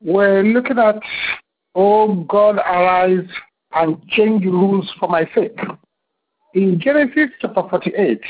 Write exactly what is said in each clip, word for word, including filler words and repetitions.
We're looking at, oh God, arise and change rules for my sake. In Genesis chapter forty-eight,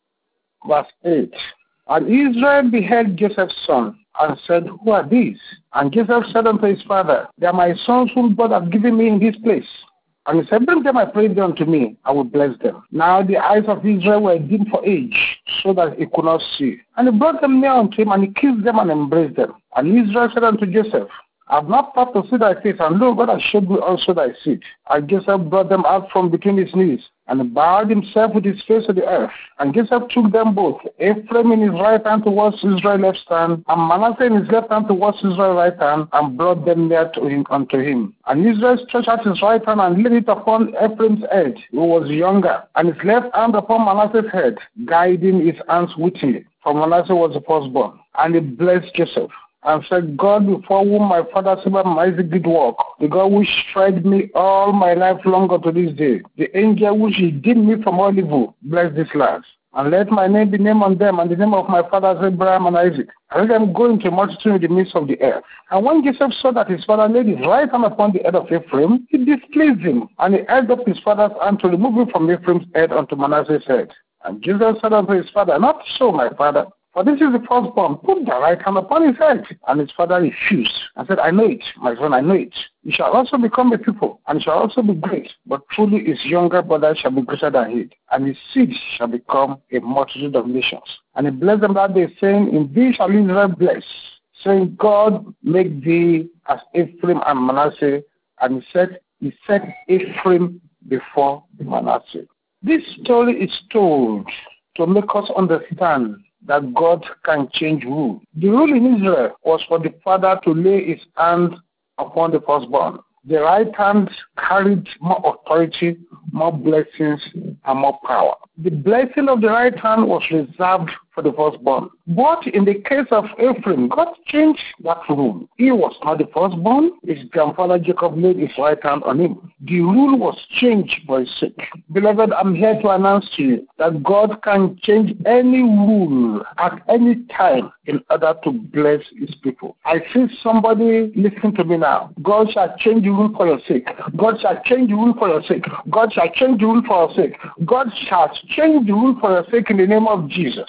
verse eight, and Israel beheld Joseph's son, and said, who are these? And Joseph said unto his father, they are my sons whom God hath given me in this place. And he said, bring them, I pray thee, unto me, I will bless them. Now the eyes of Israel were dim for age, so that he could not see. And he brought them near unto him, and he kissed them and embraced them. And Israel said unto Joseph, I have not thought to see thy face, and lo, God has showed me also thy seed. And Joseph brought them out from between his knees, and he bowed himself with his face to the earth. And Joseph took them both, Ephraim in his right hand towards Israel's left hand, and Manasseh in his left hand towards Israel's right hand, and brought them near to him unto him. And Israel stretched out his right hand and laid it upon Ephraim's head, who was younger, and his left hand upon Manasseh's head, guiding his hands wittingly. For Manasseh was the firstborn. And he blessed Joseph, and said, God before whom my father Abraham and Isaac did walk, the God which fed me all my life long unto this day, the angel which redeemed me from all evil, bless this last. And let my name be named on them, and the name of my fathers Abraham and Isaac. And let them go into a multitude in the midst of the earth. And when Joseph saw that his father laid his right hand upon the head of Ephraim, it displeased him, and he held up his father's hand to remove it from Ephraim's head unto Manasseh's head. And Joseph said unto his father, not so, my father, for this is the firstborn. Put the right hand upon his head. And his father refused and said, I know it, my son, I know it. You shall also become a people, and shall also be great. But truly his younger brother shall be greater than he, and his seed shall become a multitude of nations. And he blessed them that day, saying, in thee shall Israel bless, saying, God make thee as Ephraim and Manasseh. And he said, he set Ephraim before Manasseh. This story is told to make us understand that God can change rule. The rule in Israel was for the father to lay his hand upon the firstborn. The right hand carried more authority, more blessings, and more power. The blessing of the right hand was reserved for the firstborn. But in the case of Ephraim, God changed that rule. He was not the firstborn. His grandfather Jacob laid his right hand on him. The rule was changed for his sake. Beloved, I'm here to announce to you that God can change any rule at any time in order to bless his people. I see somebody listening to me now. God shall change the rule for your sake. God shall change the rule for your sake. God shall change the rule for your sake. God shall change the rule for your sake in the name of Jesus.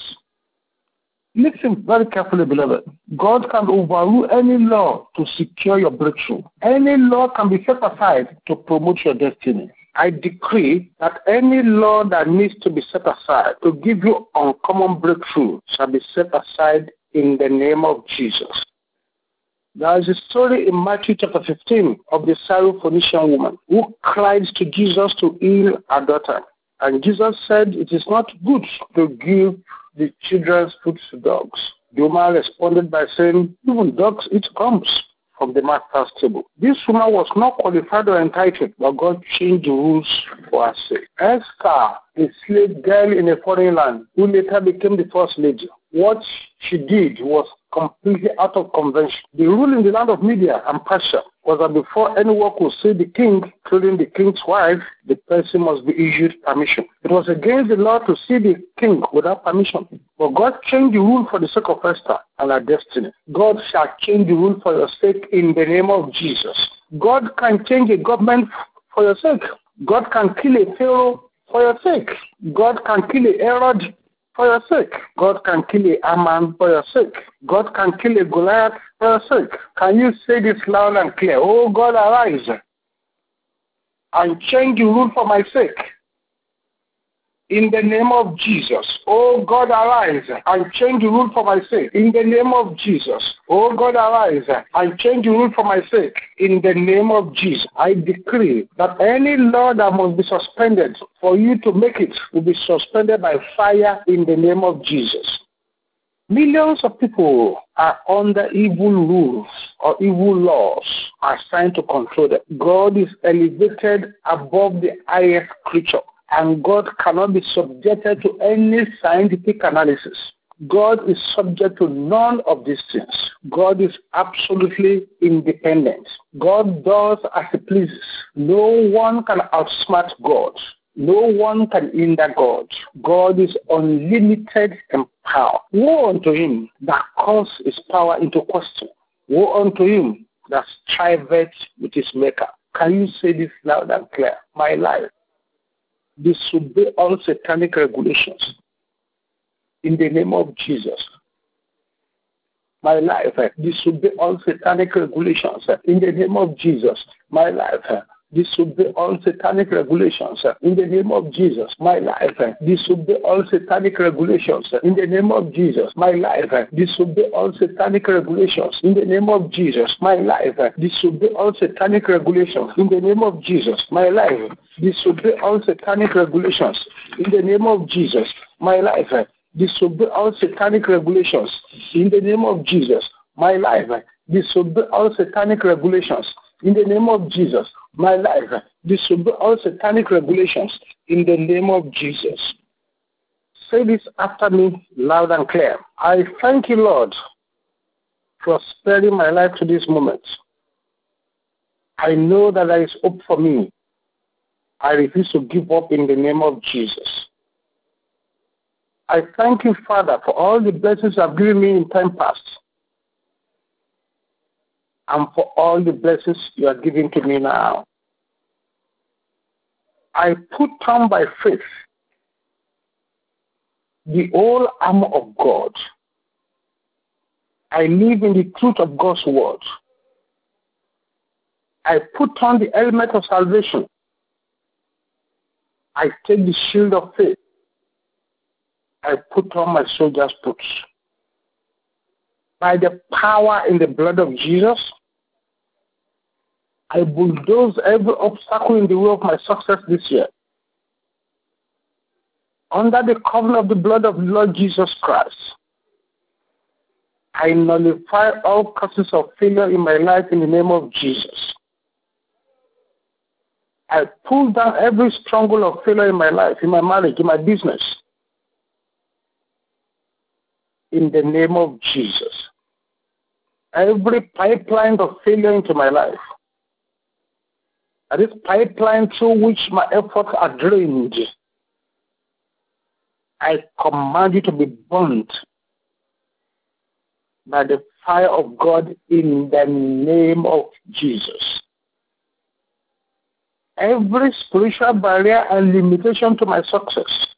Listen very carefully, beloved. God can overrule any law to secure your breakthrough. Any law can be set aside to promote your destiny. I decree that any law that needs to be set aside to give you uncommon breakthrough shall be set aside in the name of Jesus. There is a story in Matthew chapter fifteen of the Syrophoenician woman who cried to Jesus to heal her daughter. And Jesus said, it is not good to give the children's food to dogs. The woman responded by saying, even dogs eat crumbs from the master's table. This woman was not qualified or entitled, but God changed the rules for her sake. Esther, a slave girl in a foreign land, who later became the first lady, what she did was completely out of convention. The rule in the land of Media and Persia was that before anyone could see the king, including the king's wife, the person must be issued permission. It was against the law to see the king without permission. But God changed the rule for the sake of Esther and her destiny. God shall change the rule for your sake in the name of Jesus. God can change a government for your sake. God can kill a Pharaoh for your sake. God can kill a Herod for your sake. God can kill a Haman for your sake. God can kill a Goliath for your sake. Can you say this loud and clear? Oh God, arise and change the rule for my sake. In the name of Jesus. Oh God, arise and change the rule for my sake. In the name of Jesus. Oh God, arise and change the rule for my sake. In the name of Jesus. I decree that any law that must be suspended for you to make it will be suspended by fire in the name of Jesus. Millions of people are under evil rules or evil laws assigned to control them. God is elevated above the highest creature, and God cannot be subjected to any scientific analysis. God is subject to none of these things. God is absolutely independent. God does as he pleases. No one can outsmart God. No one can hinder God. God is unlimited in power. Woe unto him that calls his power into question. Woe unto him that striveth with his maker. Can you say this loud and clear? My life disobey all satanic regulations in the name of Jesus. My life disobey all satanic regulations in the name of Jesus. My life disobey all satanic regulations in the name of Jesus. My life disobey all satanic regulations in the name of Jesus. My life disobey all satanic regulations in the name of Jesus. My life disobey all satanic regulations in the name of Jesus. My life disobey all satanic regulations in the name of Jesus. My life disobey all satanic regulations in the name of Jesus. My life disobey all satanic regulations in the name of Jesus. My life disobey all satanic regulations in the name of Jesus. Say this after me loud and clear. I thank you, Lord, for sparing my life to this moment. I know that there is hope for me. I refuse to give up in the name of Jesus. I thank you, Father, for all the blessings you have given me in time past and for all the blessings you are giving to me now. I put on by faith the whole armor of God. I live in the truth of God's word. I put on the helmet of salvation. I take the shield of faith. I put on my soldier's boots. By the power in the blood of Jesus, I bulldoze every obstacle in the way of my success this year. Under the covenant of the blood of the Lord Jesus Christ, I nullify all causes of failure in my life in the name of Jesus. I pull down every stronghold of failure in my life, in my marriage, in my business, in the name of Jesus. Every pipeline of failure into my life, that is pipeline through which my efforts are drained, I command you to be burnt by the fire of God in the name of Jesus. Every spiritual barrier and limitation to my success,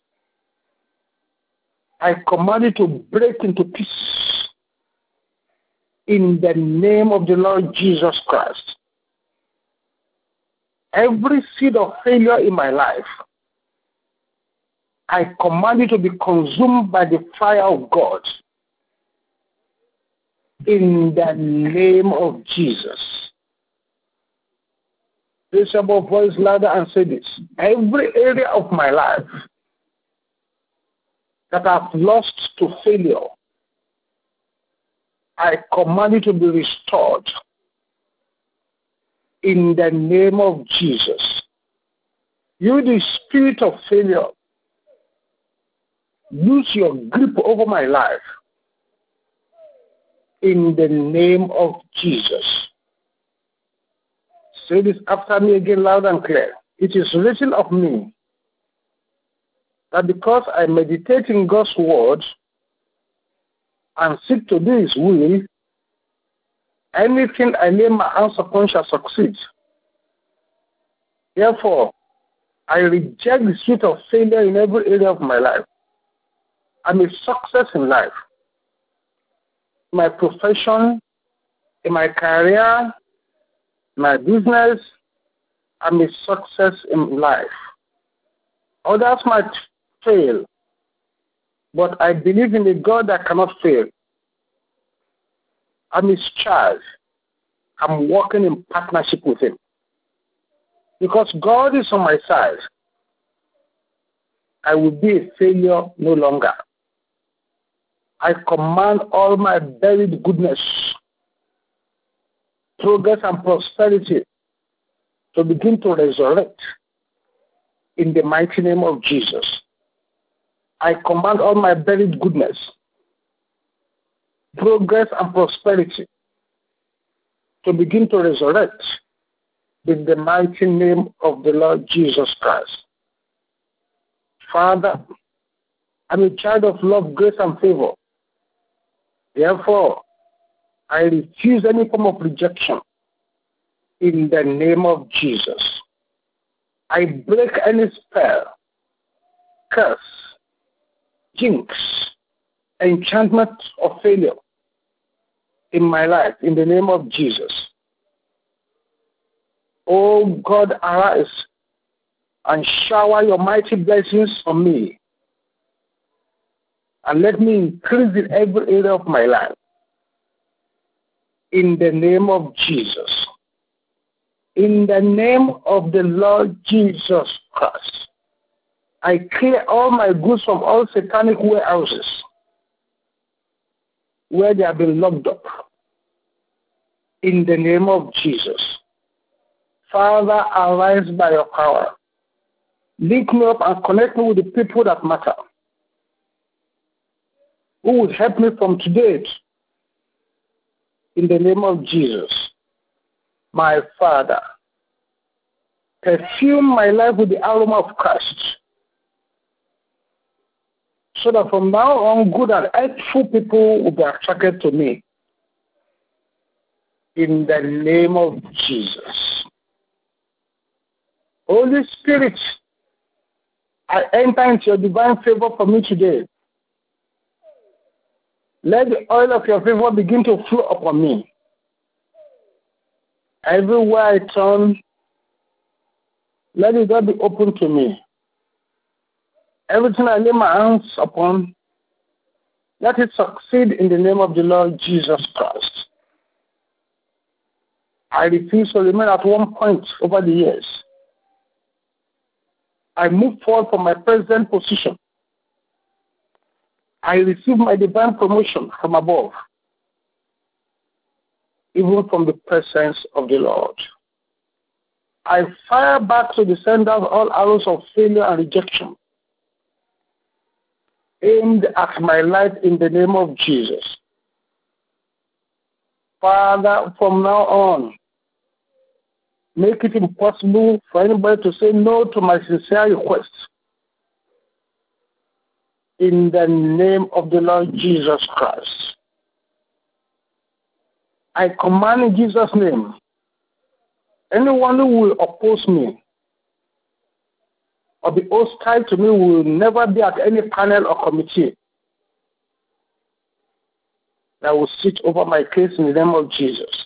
I command you to break into pieces in the name of the Lord Jesus Christ. Every seed of failure in my life, I command you to be consumed by the fire of God in the name of Jesus. Raise your voice louder and say this. Every area of my life that I've lost to failure, I command it to be restored in the name of Jesus. You, the spirit of failure, lose your grip over my life in the name of Jesus. Say this after me again loud and clear. It is written of me that because I meditate in God's word and seek to do his will, anything I lay my hands upon shall succeed. Therefore, I reject the spirit of failure in every area of my life. I'm a success in life. My profession, in my career, my business, I'm a success in life. Others might fail, but I believe in a God that cannot fail. I'm his child. I'm working in partnership with him. Because God is on my side, I will be a failure no longer. I command all my buried goodness, progress and prosperity to begin to resurrect in the mighty name of Jesus. I command all my buried goodness, progress and prosperity to begin to resurrect in the mighty name of the Lord Jesus Christ. Father, I'm a child of love, grace, and favor. Therefore, I refuse any form of rejection in the name of Jesus. I break any spell, curse, jinx, enchantment of failure in my life in the name of Jesus. Oh God, arise and shower your mighty blessings on me, and let me increase in every area of my life in the name of Jesus. In the name of the Lord Jesus Christ, I clear all my goods from all satanic warehouses where they have been locked up in the name of Jesus. Father, arise by your power. Link me up and connect me with the people that matter, who will help me from today in the name of Jesus. My Father, perfume my life with the aroma of Christ, so that from now on, good and helpful people will be attracted to me in the name of Jesus. Holy Spirit, I enter into your divine favor for me today. Let the oil of your favor begin to flow upon me. Everywhere I turn, let it all be open to me. Everything I lay my hands upon, let it succeed in the name of the Lord Jesus Christ. I refuse to remain at one point over the years. I move forward from my present position. I receive my divine promotion from above, even from the presence of the Lord. I fire back to the sender all arrows of failure and rejection aimed at my life in the name of Jesus. Father, from now on, make it impossible for anybody to say no to my sincere request. In the name of the Lord Jesus Christ, I command in Jesus' name, anyone who will oppose me or be hostile to me will never be at any panel or committee that will sit over my case in the name of Jesus.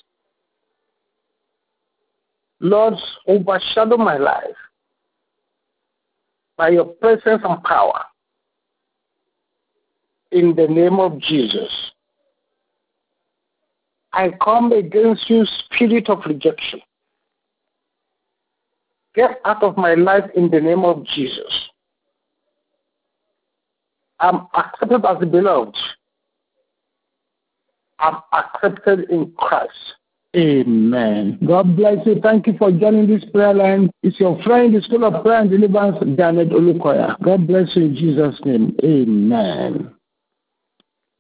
Lord, overshadow my life by your presence and power in the name of Jesus. I come against you, spirit of rejection. Get out of my life in the name of Jesus. I'm accepted as the beloved. I'm accepted in Christ. Amen. God bless you. Thank you for joining this prayer line. It's your friend, the School of Prayer and Deliverance, Janet Olukoya. God bless you in Jesus' name. Amen.